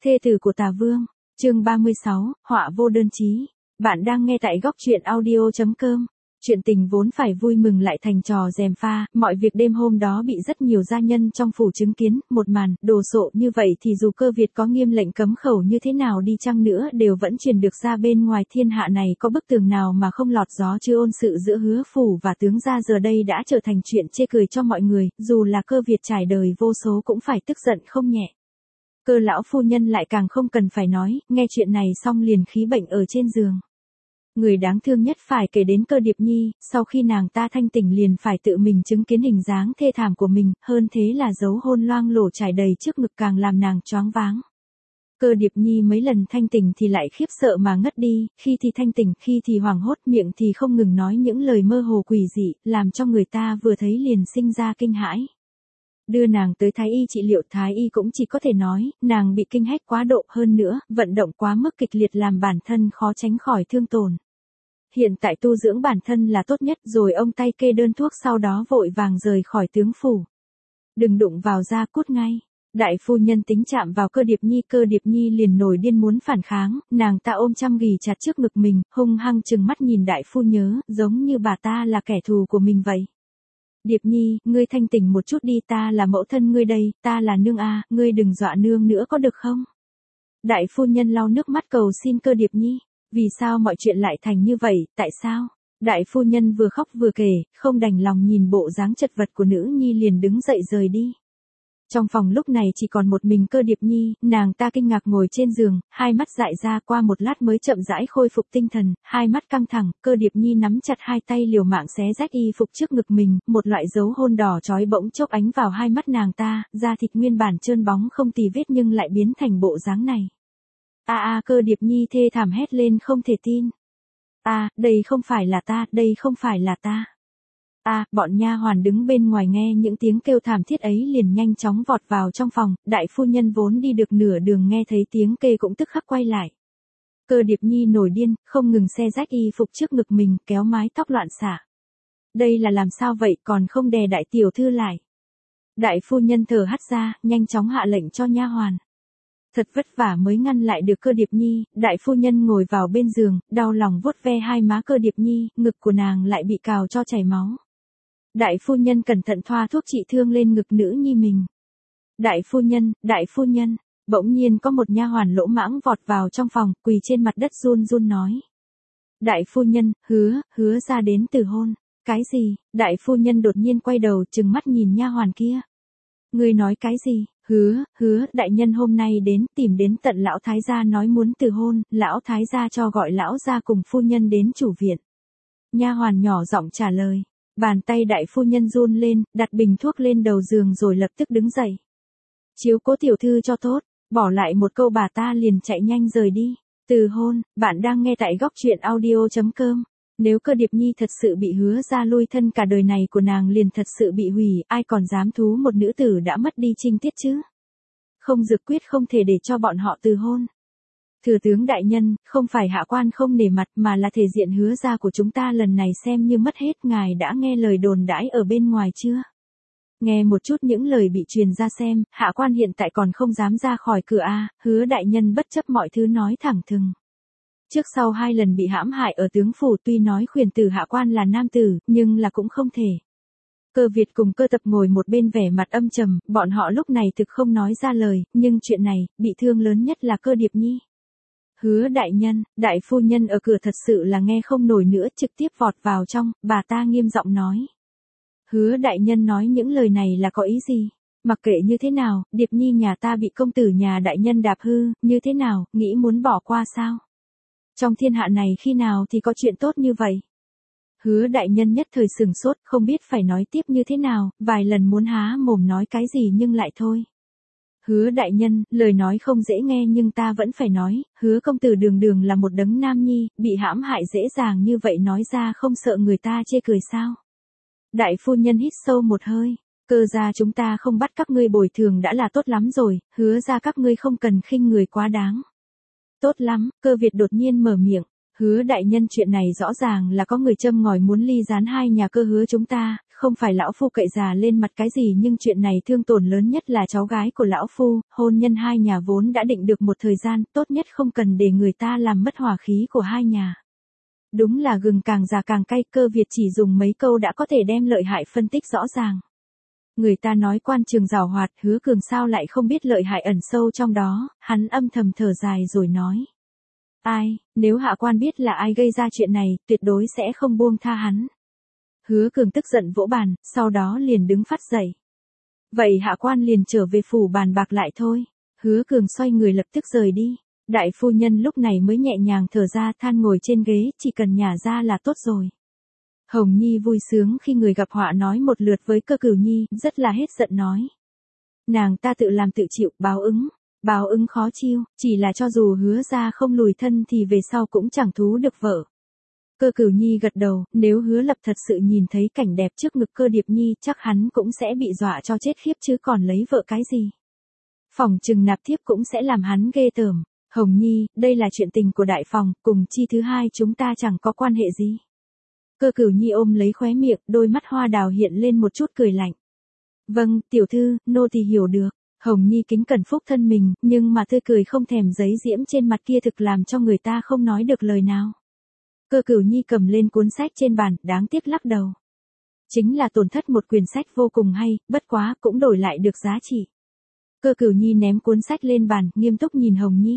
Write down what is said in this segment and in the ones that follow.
Thê tử của Tà Vương, chương 36, họa vô đơn chí. Bạn đang nghe tại góc truyện audio.com. Chuyện tình vốn phải vui mừng lại thành trò gièm pha, mọi việc đêm hôm đó bị rất nhiều gia nhân trong phủ chứng kiến, một màn, đồ sộ như vậy thì dù Cơ Việt có nghiêm lệnh cấm khẩu như thế nào đi chăng nữa đều vẫn truyền được ra bên ngoài. Thiên hạ này có bức tường nào mà không lọt gió chứ. Ôn sự giữa Hứa phủ và tướng gia giờ đây đã trở thành chuyện chê cười cho mọi người, dù là Cơ Việt trải đời vô số cũng phải tức giận không nhẹ. Cơ lão phu nhân lại càng không cần phải nói, nghe chuyện này xong liền khí bệnh ở trên giường. Người đáng thương nhất phải kể đến Cơ Điệp Nhi, sau khi nàng ta thanh tỉnh liền phải tự mình chứng kiến hình dáng thê thảm của mình, hơn thế là dấu hôn loang lổ trải đầy trước ngực càng làm nàng choáng váng. Cơ Điệp Nhi mấy lần thanh tỉnh thì lại khiếp sợ mà ngất đi, khi thì thanh tỉnh, khi thì hoảng hốt, miệng thì không ngừng nói những lời mơ hồ quỷ dị, làm cho người ta vừa thấy liền sinh ra kinh hãi. Đưa nàng tới Thái y trị liệu, Thái y cũng chỉ có thể nói, nàng bị kinh hách quá độ, hơn nữa, vận động quá mức kịch liệt làm bản thân khó tránh khỏi thương tổn. Hiện tại tu dưỡng bản thân là tốt nhất, rồi ông tay kê đơn thuốc sau đó vội vàng rời khỏi tướng phủ. Đừng đụng vào da, cút ngay. Đại phu nhân tính chạm vào Cơ Điệp Nhi liền nổi điên muốn phản kháng, nàng ta ôm chăm ghì chặt trước ngực mình, hung hăng trừng mắt nhìn đại phu nhớ, giống như bà ta là kẻ thù của mình vậy. Điệp Nhi, ngươi thanh tỉnh một chút đi, ta là mẫu thân ngươi đây, ta là nương a, ngươi đừng dọa nương nữa có được không? Đại phu nhân lau nước mắt cầu xin Cơ Điệp Nhi, vì sao mọi chuyện lại thành như vậy, tại sao? Đại phu nhân vừa khóc vừa kể, không đành lòng nhìn bộ dáng chật vật của nữ nhi liền đứng dậy rời đi. Trong phòng lúc này chỉ còn một mình Cơ Điệp Nhi, nàng ta kinh ngạc ngồi trên giường, hai mắt dại ra, qua một lát mới chậm rãi khôi phục tinh thần, hai mắt căng thẳng, Cơ Điệp Nhi nắm chặt hai tay liều mạng xé rách y phục trước ngực mình, một loại dấu hôn đỏ chói bỗng chốc ánh vào hai mắt nàng ta, da thịt nguyên bản trơn bóng không tì vết nhưng lại biến thành bộ dáng này. Cơ Điệp Nhi thê thảm hét lên không thể tin. Đây không phải là ta, đây không phải là ta. Bọn nha hoàn đứng bên ngoài nghe những tiếng kêu thảm thiết ấy liền nhanh chóng vọt vào trong phòng, đại phu nhân vốn đi được nửa đường nghe thấy tiếng kêu cũng tức khắc quay lại. Cơ Điệp Nhi nổi điên, không ngừng xé rách y phục trước ngực mình, kéo mái tóc loạn xả. Đây là làm sao vậy, còn không đè đại tiểu thư lại. Đại phu nhân thở hắt ra, nhanh chóng hạ lệnh cho nha hoàn. Thật vất vả mới ngăn lại được Cơ Điệp Nhi, đại phu nhân ngồi vào bên giường, đau lòng vuốt ve hai má Cơ Điệp Nhi, ngực của nàng lại bị cào cho chảy máu. Đại phu nhân cẩn thận thoa thuốc trị thương lên ngực nữ nhi mình. Đại phu nhân, bỗng nhiên có một nha hoàn lỗ mãng vọt vào trong phòng, quỳ trên mặt đất run run nói. Đại phu nhân, hứa ra đến từ hôn. Cái gì? Đại phu nhân đột nhiên quay đầu trừng mắt nhìn nha hoàn kia. Ngươi nói cái gì? Hứa, đại nhân hôm nay đến, tìm đến tận lão thái gia nói muốn từ hôn, lão thái gia cho gọi lão gia cùng phu nhân đến chủ viện. Nha hoàn nhỏ giọng trả lời. Bàn tay đại phu nhân run lên, đặt bình thuốc lên đầu giường rồi lập tức đứng dậy. Chiếu cố tiểu thư cho tốt, bỏ lại một câu bà ta liền chạy nhanh rời đi. Từ hôn, bạn đang nghe tại góc truyện audio.com. Nếu Cơ Điệp Nhi thật sự bị hứa ra lui thân cả đời này của nàng liền thật sự bị hủy, ai còn dám thú một nữ tử đã mất đi trinh tiết chứ? Không dược quyết không thể để cho bọn họ từ hôn. Thừa tướng đại nhân, không phải hạ quan không nể mặt mà là thể diện hứa ra của chúng ta lần này xem như mất hết, ngài đã nghe lời đồn đãi ở bên ngoài chưa? Nghe một chút những lời bị truyền ra xem, hạ quan hiện tại còn không dám ra khỏi cửa hứa đại nhân bất chấp mọi thứ nói thẳng thừng. Trước sau hai lần bị hãm hại ở tướng phủ tuy nói khuyển tử hạ quan là nam tử, nhưng là cũng không thể. Cơ Việt cùng Cơ Tập ngồi một bên vẻ mặt âm trầm, bọn họ lúc này thực không nói ra lời, nhưng chuyện này, bị thương lớn nhất là Cơ Điệp Nhi. Hứa đại nhân, đại phu nhân ở cửa thật sự là nghe không nổi nữa, trực tiếp vọt vào trong, bà ta nghiêm giọng nói. Hứa đại nhân nói những lời này là có ý gì? Mặc kệ như thế nào, Điệp Nhi nhà ta bị công tử nhà đại nhân đạp hư, như thế nào, nghĩ muốn bỏ qua sao? Trong thiên hạ này khi nào thì có chuyện tốt như vậy? Hứa đại nhân nhất thời sừng sốt, không biết phải nói tiếp như thế nào, vài lần muốn há mồm nói cái gì nhưng lại thôi. Hứa đại nhân, lời nói không dễ nghe nhưng ta vẫn phải nói, hứa công tử đường đường là một đấng nam nhi, bị hãm hại dễ dàng như vậy nói ra không sợ người ta chê cười sao? Đại phu nhân hít sâu một hơi, Cơ gia chúng ta không bắt các ngươi bồi thường đã là tốt lắm rồi, hứa ra các ngươi không cần khinh người quá đáng. Tốt lắm, Cơ Việt đột nhiên mở miệng, Hứa đại nhân, chuyện này rõ ràng là có người châm ngòi muốn ly gián hai nhà cơ hứa chúng ta, không phải lão phu cậy già lên mặt cái gì, nhưng chuyện này thương tổn lớn nhất là cháu gái của lão phu, hôn nhân hai nhà vốn đã định được một thời gian, tốt nhất không cần để người ta làm mất hòa khí của hai nhà. Đúng là gừng càng già càng cay, Cơ Việt chỉ dùng mấy câu đã có thể đem lợi hại phân tích rõ ràng. Người ta nói quan trường giàu hoạt, Hứa Cường sao lại không biết lợi hại ẩn sâu trong đó, hắn âm thầm thở dài rồi nói. Ai, nếu hạ quan biết là ai gây ra chuyện này, tuyệt đối sẽ không buông tha hắn. Hứa Cường tức giận vỗ bàn, sau đó liền đứng phát dậy. Vậy hạ quan liền trở về phủ bàn bạc lại thôi. Hứa Cường xoay người lập tức rời đi. Đại phu nhân lúc này mới nhẹ nhàng thở ra, than ngồi trên ghế, chỉ cần nhả ra là tốt rồi. Hồng Nhi vui sướng khi người gặp họa nói một lượt với Cơ Cửu Nhi, rất là hết giận nói. Nàng ta tự làm tự chịu, báo ứng khó chiêu, chỉ là cho dù Hứa ra không lùi thân thì về sau cũng chẳng thú được vợ. Cơ Cửu Nhi gật đầu, nếu Hứa Lập thật sự nhìn thấy cảnh đẹp trước ngực Cơ Điệp Nhi, chắc hắn cũng sẽ bị dọa cho chết khiếp chứ còn lấy vợ cái gì. Phòng trừng nạp thiếp cũng sẽ làm hắn ghê tởm. Hồng Nhi, đây là chuyện tình của đại phòng, cùng chi thứ hai chúng ta chẳng có quan hệ gì. Cơ Cửu Nhi ôm lấy khóe miệng, đôi mắt hoa đào hiện lên một chút cười lạnh. Vâng, tiểu thư, nô tỳ hiểu được. Hồng Nhi kính cẩn phúc thân mình, nhưng mà tươi cười không thèm giấy diễm trên mặt kia thực làm cho người ta không nói được lời nào. Cơ Cửu Nhi cầm lên cuốn sách trên bàn, đáng tiếc lắc đầu. Chính là tổn thất một quyển sách vô cùng hay, bất quá cũng đổi lại được giá trị. Cơ Cửu Nhi ném cuốn sách lên bàn, nghiêm túc nhìn Hồng Nhi.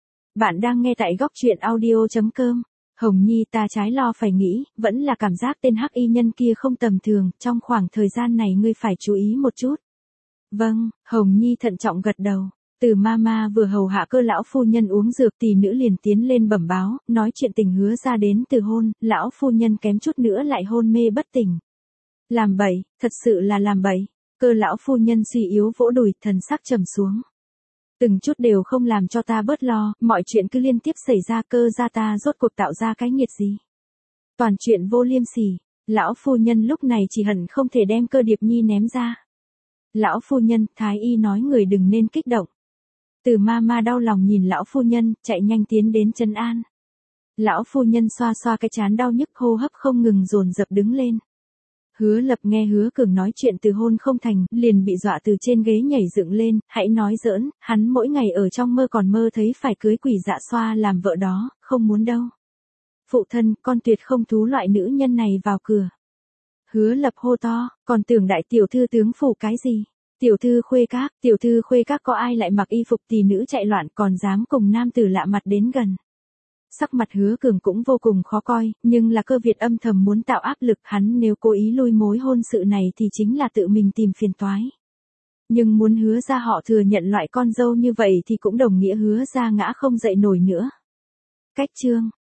Bạn đang nghe tại góc truyện audio.com. Hồng Nhi, ta trái lo phải nghĩ, vẫn là cảm giác tên hắc y nhân kia không tầm thường, trong khoảng thời gian này ngươi phải chú ý một chút. Vâng, Hồng Nhi thận trọng gật đầu. Từ Mama vừa hầu hạ Cơ lão phu nhân uống dược, tỷ nữ liền tiến lên bẩm báo, nói chuyện tình Hứa ra đến từ hôn, lão phu nhân kém chút nữa lại hôn mê bất tỉnh. Làm bậy, thật sự là làm bậy. Cơ lão phu nhân suy yếu vỗ đùi, thần sắc trầm xuống. Từng chút đều không làm cho ta bớt lo, mọi chuyện cứ liên tiếp xảy ra, Cơ gia ta rốt cuộc tạo ra cái nghiệt gì. Toàn chuyện vô liêm sỉ, lão phu nhân lúc này chỉ hận không thể đem Cơ Điệp Nhi ném ra. Lão phu nhân, thái y nói người đừng nên kích động. Từ Mama đau lòng nhìn lão phu nhân, chạy nhanh tiến đến trấn an. Lão phu nhân xoa xoa cái trán đau nhức, hô hấp không ngừng dồn dập đứng lên. Hứa Lập nghe Hứa Cường nói chuyện từ hôn không thành, liền bị dọa từ trên ghế nhảy dựng lên, hãy nói giỡn, hắn mỗi ngày ở trong mơ còn mơ thấy phải cưới Quỷ Dạ Xoa làm vợ đó, không muốn đâu. Phụ thân, con tuyệt không thú loại nữ nhân này vào cửa. Hứa Lập hô to, còn tưởng đại tiểu thư tướng phủ cái gì? Tiểu thư khuê các có ai lại mặc y phục tỷ nữ chạy loạn còn dám cùng nam tử lạ mặt đến gần. Sắc mặt Hứa Cường cũng vô cùng khó coi, nhưng là Cơ Việt âm thầm muốn tạo áp lực, hắn nếu cố ý lôi mối hôn sự này thì chính là tự mình tìm phiền toái. Nhưng muốn Hứa ra họ thừa nhận loại con dâu như vậy thì cũng đồng nghĩa Hứa ra ngã không dậy nổi nữa. Cách chương